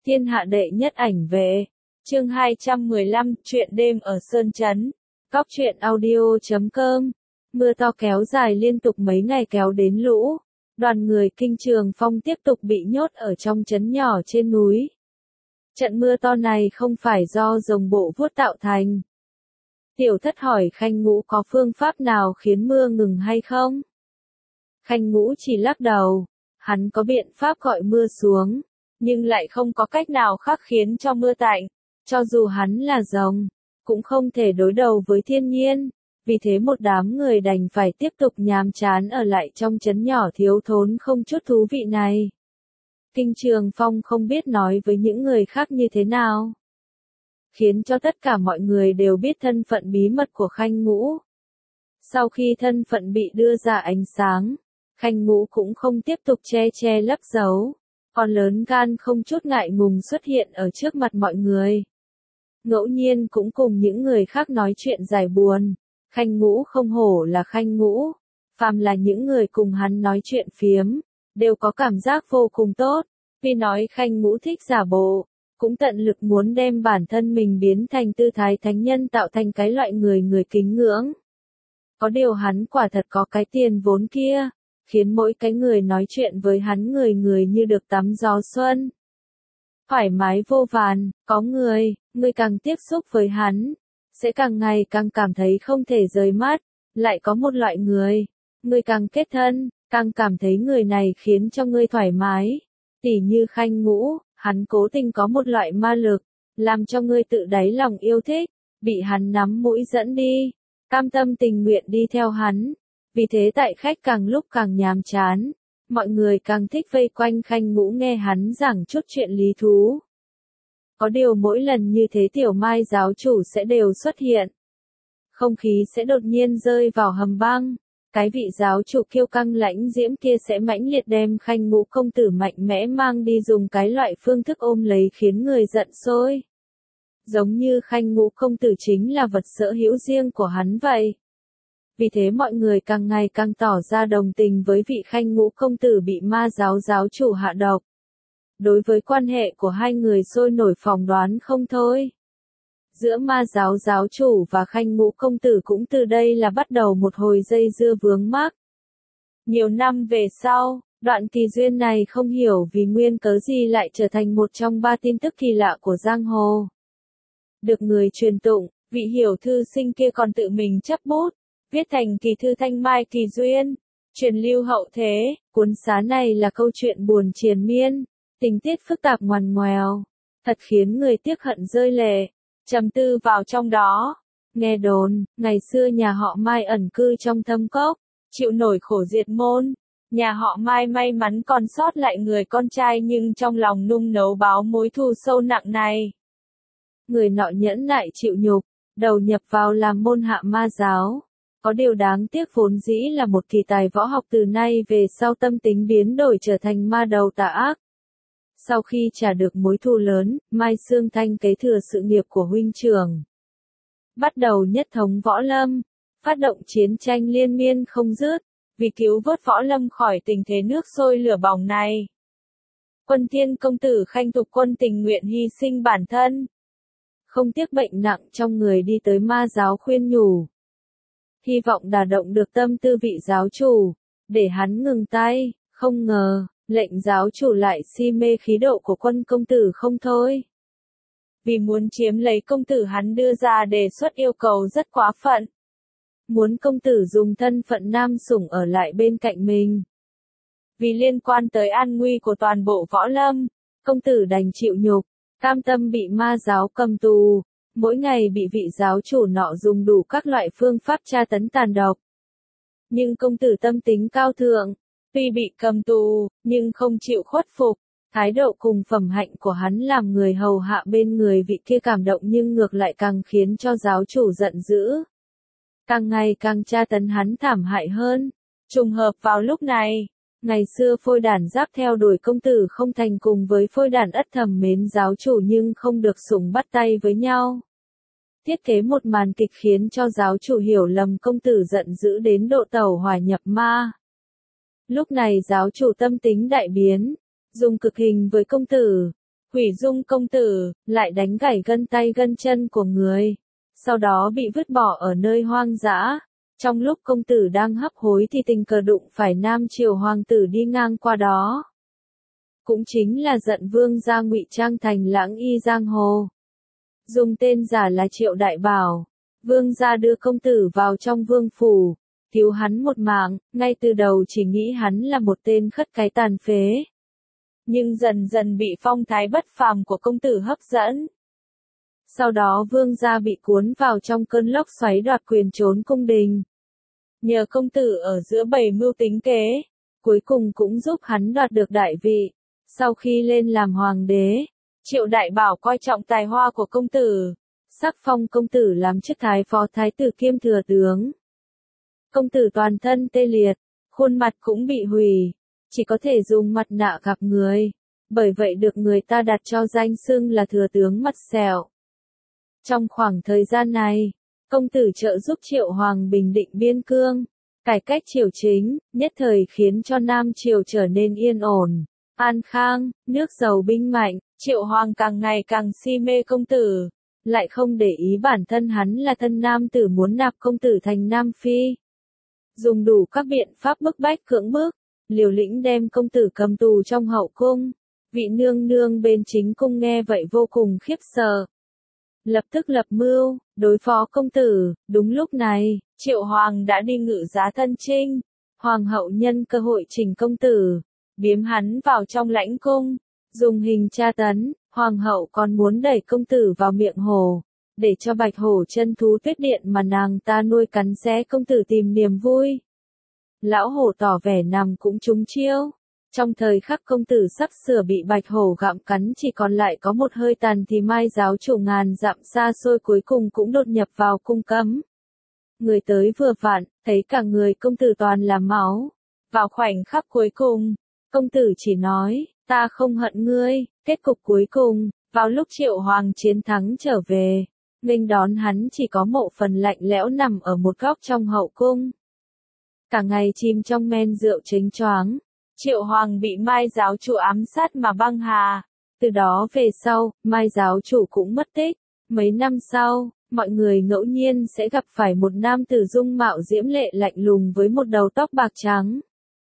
Thiên hạ đệ nhất ảnh vệ. Chương 215, chuyện đêm ở Sơn Trấn. Cóc truyện audio.com. Mưa to kéo dài liên tục mấy ngày kéo đến lũ. Đoàn người Kinh Trường Phong tiếp tục bị nhốt ở trong trấn nhỏ trên núi. Trận mưa to này không phải do rồng bộ vuốt tạo thành. Tiểu Thất hỏi Khanh Ngũ có phương pháp nào khiến mưa ngừng hay không? Khanh Ngũ chỉ lắc đầu. Hắn có biện pháp gọi mưa xuống, nhưng lại không có cách nào khác khiến cho mưa tạnh. Cho dù hắn là rồng, cũng không thể đối đầu với thiên nhiên. Vì thế một đám người đành phải tiếp tục nhàm chán ở lại trong trấn nhỏ thiếu thốn không chút thú vị này. Kinh Trường Phong không biết nói với những người khác như thế nào, khiến cho tất cả mọi người đều biết thân phận bí mật của Khanh Ngũ. Sau khi thân phận bị đưa ra ánh sáng, Khanh Ngũ cũng không tiếp tục che lấp giấu, còn lớn gan không chút ngại ngùng xuất hiện ở trước mặt mọi người. Ngẫu nhiên cũng cùng những người khác nói chuyện giải buồn. Khanh Ngũ không hổ là Khanh Ngũ, phàm là những người cùng hắn nói chuyện phiếm, đều có cảm giác vô cùng tốt. Vì nói Khanh Ngũ thích giả bộ, cũng tận lực muốn đem bản thân mình biến thành tư thái thánh nhân, tạo thành cái loại người kính ngưỡng. Có điều hắn quả thật có cái tiền vốn kia, khiến mỗi cái người nói chuyện với hắn người như được tắm gió xuân. Thoải mái vô vàn, có người càng tiếp xúc với hắn, sẽ càng ngày càng cảm thấy không thể rời mắt. Lại có một loại người càng kết thân, càng cảm thấy người này khiến cho ngươi thoải mái. Tỉ như Khanh Ngũ, hắn cố tình có một loại ma lực, làm cho ngươi tự đáy lòng yêu thích, bị hắn nắm mũi dẫn đi, cam tâm tình nguyện đi theo hắn. Vì thế tại khách càng lúc càng nhàm chán, mọi người càng thích vây quanh Khanh Ngũ nghe hắn giảng chút chuyện lý thú. Có điều mỗi lần như thế Tiểu Mai giáo chủ sẽ đều xuất hiện. Không khí sẽ đột nhiên rơi vào hầm băng. Cái vị giáo chủ kiêu căng lãnh diễm kia sẽ mãnh liệt đem Khanh Ngũ công tử mạnh mẽ mang đi, dùng cái loại phương thức ôm lấy khiến người giận sôi. Giống như Khanh Ngũ công tử chính là vật sở hữu riêng của hắn vậy. Vì thế mọi người càng ngày càng tỏ ra đồng tình với vị Khanh Ngũ công tử bị ma giáo giáo chủ hạ độc. Đối với quan hệ của hai người sôi nổi phỏng đoán không thôi. Giữa ma giáo giáo chủ và Khanh Ngũ công tử cũng từ đây là bắt đầu một hồi dây dưa vướng mắc. Nhiều năm về sau, đoạn kỳ duyên này không hiểu vì nguyên cớ gì lại trở thành một trong ba tin tức kỳ lạ của giang hồ. Được người truyền tụng, vị hiểu thư sinh kia còn tự mình chấp bút, viết thành kỳ thư Thanh Mai Kỳ Duyên, truyền lưu hậu thế. Cuốn xá này là câu chuyện buồn triền miên, tình tiết phức tạp ngoằn ngoèo, thật khiến người tiếc hận rơi lệ. Trầm tư vào trong đó, nghe đồn, ngày xưa nhà họ Mai ẩn cư trong thâm cốc, chịu nổi khổ diệt môn. Nhà họ Mai may mắn còn sót lại người con trai, nhưng trong lòng nung nấu báo mối thù sâu nặng này. Người nọ nhẫn nại chịu nhục, đầu nhập vào làm môn hạ ma giáo. Có điều đáng tiếc vốn dĩ là một kỳ tài võ học, từ nay về sau tâm tính biến đổi trở thành ma đầu tà ác. Sau khi trả được mối thù lớn, Mai Xương Thanh kế thừa sự nghiệp của huynh trưởng, bắt đầu nhất thống võ lâm, phát động chiến tranh liên miên không dứt, vì cứu vớt võ lâm khỏi tình thế nước sôi lửa bỏng này. Quân Thiên công tử Khanh Tục Quân tình nguyện hy sinh bản thân, không tiếc bệnh nặng trong người đi tới ma giáo khuyên nhủ, hy vọng đả động được tâm tư vị giáo chủ, để hắn ngừng tay. Không ngờ, lệnh giáo chủ lại si mê khí độ của Quân công tử không thôi. Vì muốn chiếm lấy công tử, hắn đưa ra đề xuất yêu cầu rất quá phận. Muốn công tử dùng thân phận nam sủng ở lại bên cạnh mình. Vì liên quan tới an nguy của toàn bộ võ lâm, công tử đành chịu nhục, cam tâm bị ma giáo cầm tù. Mỗi ngày bị vị giáo chủ nọ dùng đủ các loại phương pháp tra tấn tàn độc. Nhưng công tử tâm tính cao thượng, tuy bị cầm tù, nhưng không chịu khuất phục. Thái độ cùng phẩm hạnh của hắn làm người hầu hạ bên người vị kia cảm động, nhưng ngược lại càng khiến cho giáo chủ giận dữ. Càng ngày càng tra tấn hắn thảm hại hơn. Trùng hợp vào lúc này, ngày xưa Phôi Đản Giáp theo đuổi công tử không thành, cùng với Phôi Đản Ất thầm mến giáo chủ nhưng không được sủng bắt tay với nhau. Thiết kế một màn kịch khiến cho giáo chủ hiểu lầm công tử, giận dữ đến độ tẩu hỏa nhập ma. Lúc này giáo chủ tâm tính đại biến, dùng cực hình với công tử, hủy dung công tử, lại đánh gãy gân tay gân chân của người, sau đó bị vứt bỏ ở nơi hoang dã. Trong lúc công tử đang hấp hối thì tình cờ đụng phải Nam Triều hoàng tử đi ngang qua đó. Cũng chính là Giận Vương gia ngụy trang thành Lãng Y giang hồ. Dùng tên giả là Triệu Đại Bảo, vương gia đưa công tử vào trong vương phủ, cứu hắn một mạng, ngay từ đầu chỉ nghĩ hắn là một tên khất cái tàn phế. Nhưng dần dần bị phong thái bất phàm của công tử hấp dẫn. Sau đó vương gia bị cuốn vào trong cơn lốc xoáy đoạt quyền trốn cung đình. Nhờ công tử ở giữa bầy mưu tính kế, cuối cùng cũng giúp hắn đoạt được đại vị. Sau khi lên làm hoàng đế, Triệu Đại Bảo coi trọng tài hoa của công tử, sắc phong công tử làm chức thái phó thái tử kiêm thừa tướng. Công tử toàn thân tê liệt, khuôn mặt cũng bị hủy, chỉ có thể dùng mặt nạ gặp người, bởi vậy được người ta đặt cho danh xưng là thừa tướng mặt sẹo. Trong khoảng thời gian này, công tử trợ giúp Triệu Hoàng bình định biên cương, cải cách triều chính, nhất thời khiến cho Nam Triều trở nên yên ổn, an khang, nước giàu binh mạnh. Triệu Hoàng càng ngày càng si mê công tử, lại không để ý bản thân hắn là thân nam tử muốn nạp công tử thành nam phi. Dùng đủ các biện pháp bức bách cưỡng bức, liều lĩnh đem công tử cầm tù trong hậu cung. Vị nương nương bên chính cung nghe vậy vô cùng khiếp sợ. Lập tức lập mưu, đối phó công tử. Đúng lúc này, Triệu Hoàng đã đi ngự giá thân chinh. Hoàng hậu nhân cơ hội chỉnh công tử, biếm hắn vào trong lãnh cung. Dùng hình tra tấn, hoàng hậu còn muốn đẩy công tử vào miệng hổ, để cho bạch hổ chân thú tuyết điện mà nàng ta nuôi cắn xé công tử tìm niềm vui. Lão hổ tỏ vẻ nằm cũng trúng chiêu. Trong thời khắc công tử sắp sửa bị bạch hổ gặm cắn chỉ còn lại có một hơi tàn thì Mai giáo chủ ngàn dặm xa xôi cuối cùng cũng đột nhập vào cung cấm. Người tới vừa vặn, thấy cả người công tử toàn là máu. Vào khoảnh khắc cuối cùng, công tử chỉ nói, ta không hận ngươi. Kết cục cuối cùng, vào lúc Triệu Hoàng chiến thắng trở về, nghênh đón hắn chỉ có Mộ Phần lạnh lẽo nằm ở một góc trong hậu cung. Cả ngày chìm trong men rượu chênh choáng, Triệu Hoàng bị Mai giáo chủ ám sát mà băng hà. Từ đó về sau, Mai giáo chủ cũng mất tích. Mấy năm sau, mọi người ngẫu nhiên sẽ gặp phải một nam tử dung mạo diễm lệ lạnh lùng với một đầu tóc bạc trắng.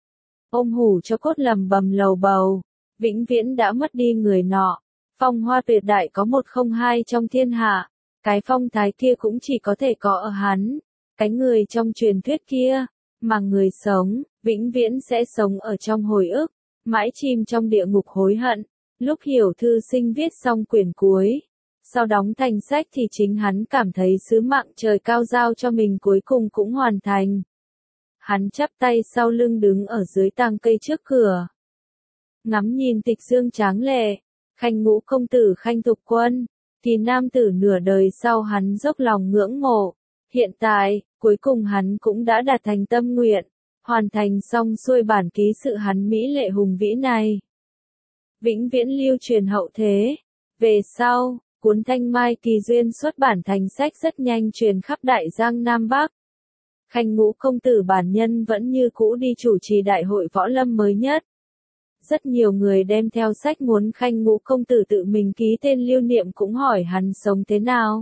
Ôm hủ cho cốt lầm bầm lầu bầu, vĩnh viễn đã mất đi người nọ. Phong hoa tuyệt đại có một không hai trong thiên hạ, cái phong thái kia cũng chỉ có thể có ở hắn, cái người trong truyền thuyết kia, mà người sống, vĩnh viễn sẽ sống ở trong hồi ức, mãi chìm trong địa ngục hối hận. Lúc Hiểu Thư Sinh viết xong quyển cuối, sau đóng thành sách thì chính hắn cảm thấy sứ mạng trời cao giao cho mình cuối cùng cũng hoàn thành. Hắn chắp tay sau lưng đứng ở dưới tàng cây trước cửa, ngắm nhìn tịch dương tráng lệ, Khanh Ngũ công tử Khanh Thục Quân, thì nam tử nửa đời sau hắn dốc lòng ngưỡng mộ. Hiện tại, cuối cùng hắn cũng đã đạt thành tâm nguyện, hoàn thành xong xuôi bản ký sự hắn mỹ lệ hùng vĩ này. Vĩnh viễn lưu truyền hậu thế. Về sau, cuốn Thanh Mai Kỳ Duyên xuất bản thành sách rất nhanh truyền khắp Đại Giang Nam Bắc. Khanh Ngũ công tử bản nhân vẫn như cũ đi chủ trì đại hội võ lâm mới nhất. Rất nhiều người đem theo sách muốn Khanh Ngũ công tử tự mình ký tên lưu niệm cũng hỏi hắn sống thế nào.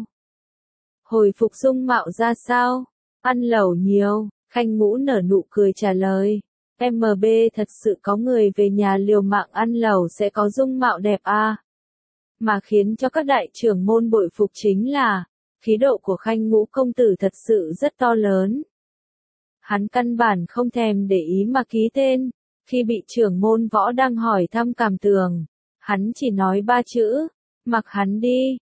Hồi phục dung mạo ra sao? Ăn lẩu nhiều, Khanh Ngũ nở nụ cười trả lời. MB thật sự có người về nhà liều mạng ăn lẩu sẽ có dung mạo đẹp à? Mà khiến cho các đại trưởng môn bội phục chính là, khí độ của Khanh Ngũ công tử thật sự rất to lớn. Hắn căn bản không thèm để ý mà ký tên, khi bị trưởng môn võ đang hỏi thăm cảm tưởng, hắn chỉ nói 3 chữ, mặc hắn đi,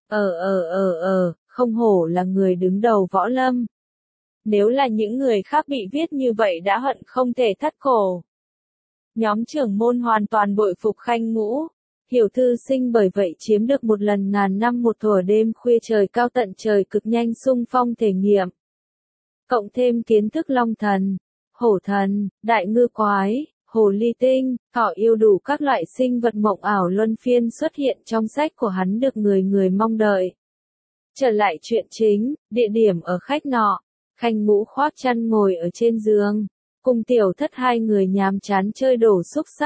không hổ là người đứng đầu võ lâm. Nếu là những người khác bị viết như vậy đã hận không thể thắt cổ. Nhóm trưởng môn hoàn toàn bội phục Khanh Ngũ. Hiểu Thư Sinh bởi vậy chiếm được một lần ngàn năm một thuở đêm khuya trời cao tận trời cực nhanh xung phong thể nghiệm. Cộng thêm kiến thức long thần, hổ thần, đại ngư quái, hồ ly tinh, thỏ yêu đủ các loại sinh vật mộng ảo luân phiên xuất hiện trong sách của hắn được người người mong đợi. Trở lại chuyện chính, địa điểm ở khách nọ, Khanh Ngũ khoác chăn ngồi ở trên giường, cùng tiểu thất hai người nhàm chán chơi đổ xúc xắc,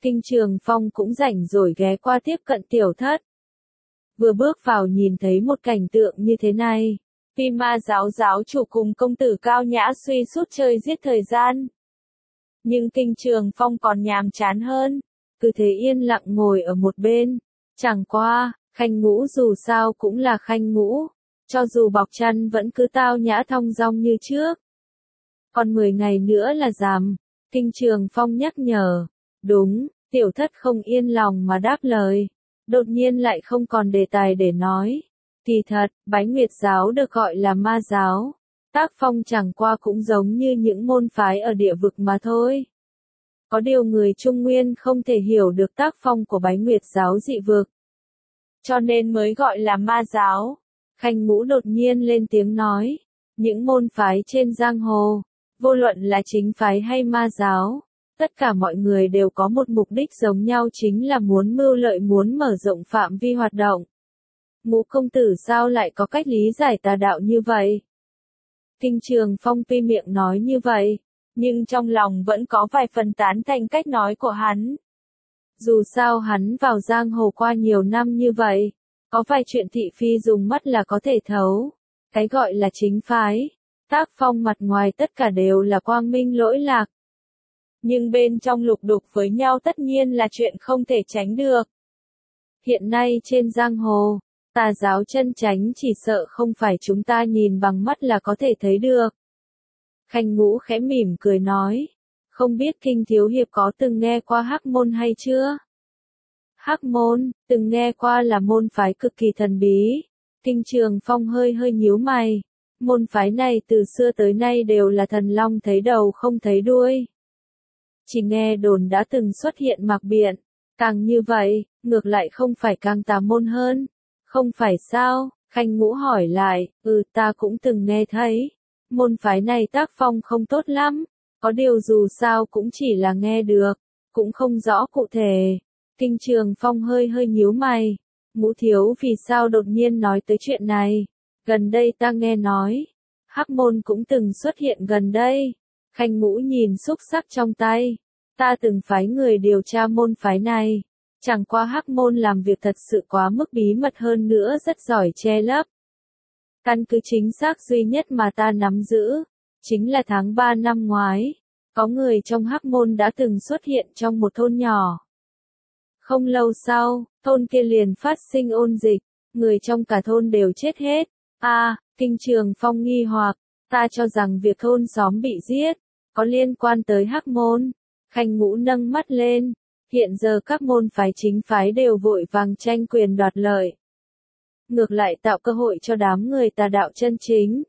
Kinh Trường Phong cũng rảnh rồi ghé qua tiếp cận Tiểu Thất. Vừa bước vào nhìn thấy một cảnh tượng như thế này. Phi Ma giáo chủ cùng công tử Cao Nhã suy sút chơi giết thời gian. Nhưng Kinh Trường Phong còn nhàm chán hơn. Cứ thế yên lặng ngồi ở một bên. Chẳng qua, Khanh Ngũ dù sao cũng là Khanh Ngũ. Cho dù bọc chăn vẫn cứ tao nhã thong dong như trước. Còn 10 ngày nữa là rằm. Kinh Trường Phong nhắc nhở. Đúng, Tiểu Thất không yên lòng mà đáp lời. Đột nhiên lại không còn đề tài để nói. Kỳ thật, Bái Nguyệt giáo được gọi là ma giáo. Tác phong chẳng qua cũng giống như những môn phái ở địa vực mà thôi. Có điều người Trung Nguyên không thể hiểu được tác phong của Bái Nguyệt giáo dị vực. Cho nên mới gọi là ma giáo. Khanh Ngũ đột nhiên lên tiếng nói. Những môn phái trên giang hồ, vô luận là chính phái hay ma giáo, tất cả mọi người đều có một mục đích giống nhau, chính là muốn mưu lợi, muốn mở rộng phạm vi hoạt động. Ngũ công tử sao lại có cách lý giải tà đạo như vậy? Kinh Trường Phong tuy miệng nói như vậy, nhưng trong lòng vẫn có vài phần tán thành cách nói của hắn. Dù sao hắn vào giang hồ qua nhiều năm như vậy, có vài chuyện thị phi dùng mắt là có thể thấu. Cái gọi là chính phái, tác phong mặt ngoài tất cả đều là quang minh lỗi lạc. Nhưng bên trong lục đục với nhau tất nhiên là chuyện không thể tránh được. Hiện nay trên giang hồ, tà giáo chân chánh chỉ sợ không phải chúng ta nhìn bằng mắt là có thể thấy được. Khanh Ngũ khẽ mỉm cười nói, không biết Kinh thiếu hiệp có từng nghe qua Hắc Môn hay chưa? Hắc Môn, từng nghe qua, là môn phái cực kỳ thần bí. Kinh Trường Phong hơi nhíu mày. Môn phái này từ xưa tới nay đều là thần long thấy đầu không thấy đuôi. Chỉ nghe đồn đã từng xuất hiện mặc biện. Càng như vậy, ngược lại không phải càng tà môn hơn. Không phải sao? Khanh Ngũ hỏi lại. Ta cũng từng nghe thấy. Môn phái này tác phong không tốt lắm. Có điều dù sao cũng chỉ là nghe được. Cũng không rõ cụ thể. Kinh Trường Phong hơi nhíu mày. Ngũ thiếu vì sao đột nhiên nói tới chuyện này? Gần đây ta nghe nói, Hắc Môn cũng từng xuất hiện gần đây. Khanh Ngũ nhìn xúc sắc trong tay. Ta từng phái người điều tra môn phái này. Chẳng qua Hắc Môn làm việc thật sự quá mức bí mật, hơn nữa rất giỏi che lấp. Căn cứ chính xác duy nhất mà ta nắm giữ, chính là tháng 3 năm ngoái. Có người trong Hắc Môn đã từng xuất hiện trong một thôn nhỏ. Không lâu sau, thôn kia liền phát sinh ôn dịch, người trong cả thôn đều chết hết. Kinh Trường Phong nghi hoặc, ta cho rằng việc thôn xóm bị giết, có liên quan tới Hắc Môn. Khanh Ngũ nâng mắt lên, hiện giờ các môn phái chính phái đều vội vàng tranh quyền đoạt lợi. Ngược lại tạo cơ hội cho đám người tà đạo chân chính.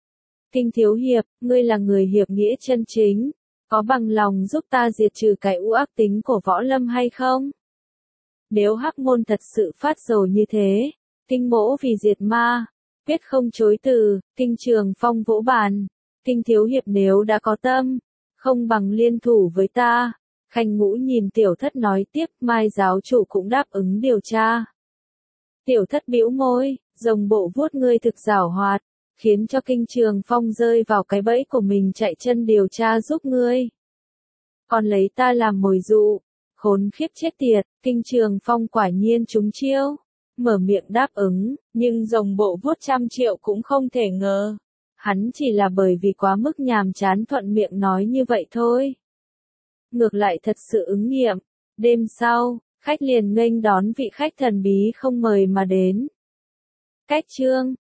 Kinh thiếu hiệp, ngươi là người hiệp nghĩa chân chính, có bằng lòng giúp ta diệt trừ cái u ác tính của võ lâm hay không? Nếu Hắc Môn thật sự phát rồ như thế, Kinh mỗ vì diệt ma, quyết không chối từ. Kinh Trường Phong vỗ bàn. Kinh thiếu hiệp nếu đã có tâm, không bằng liên thủ với ta. Khanh Ngũ nhìn Tiểu Thất nói tiếp, Mai giáo chủ cũng đáp ứng điều tra. Tiểu Thất bĩu môi, rồng bộ vuốt, ngươi thực giảo hoạt, khiến cho Kinh Trường Phong rơi vào cái bẫy của mình, chạy chân điều tra giúp ngươi. Còn lấy ta làm mồi dụ. Khốn khiếp chết tiệt, Kinh Trường Phong quả nhiên trúng chiêu. Mở miệng đáp ứng, nhưng rồng bộ vuốt 100 triệu cũng không thể ngờ. Hắn chỉ là bởi vì quá mức nhàm chán thuận miệng nói như vậy thôi. Ngược lại thật sự ứng nghiệm. Đêm sau, khách liền nghênh đón vị khách thần bí không mời mà đến. Cách chương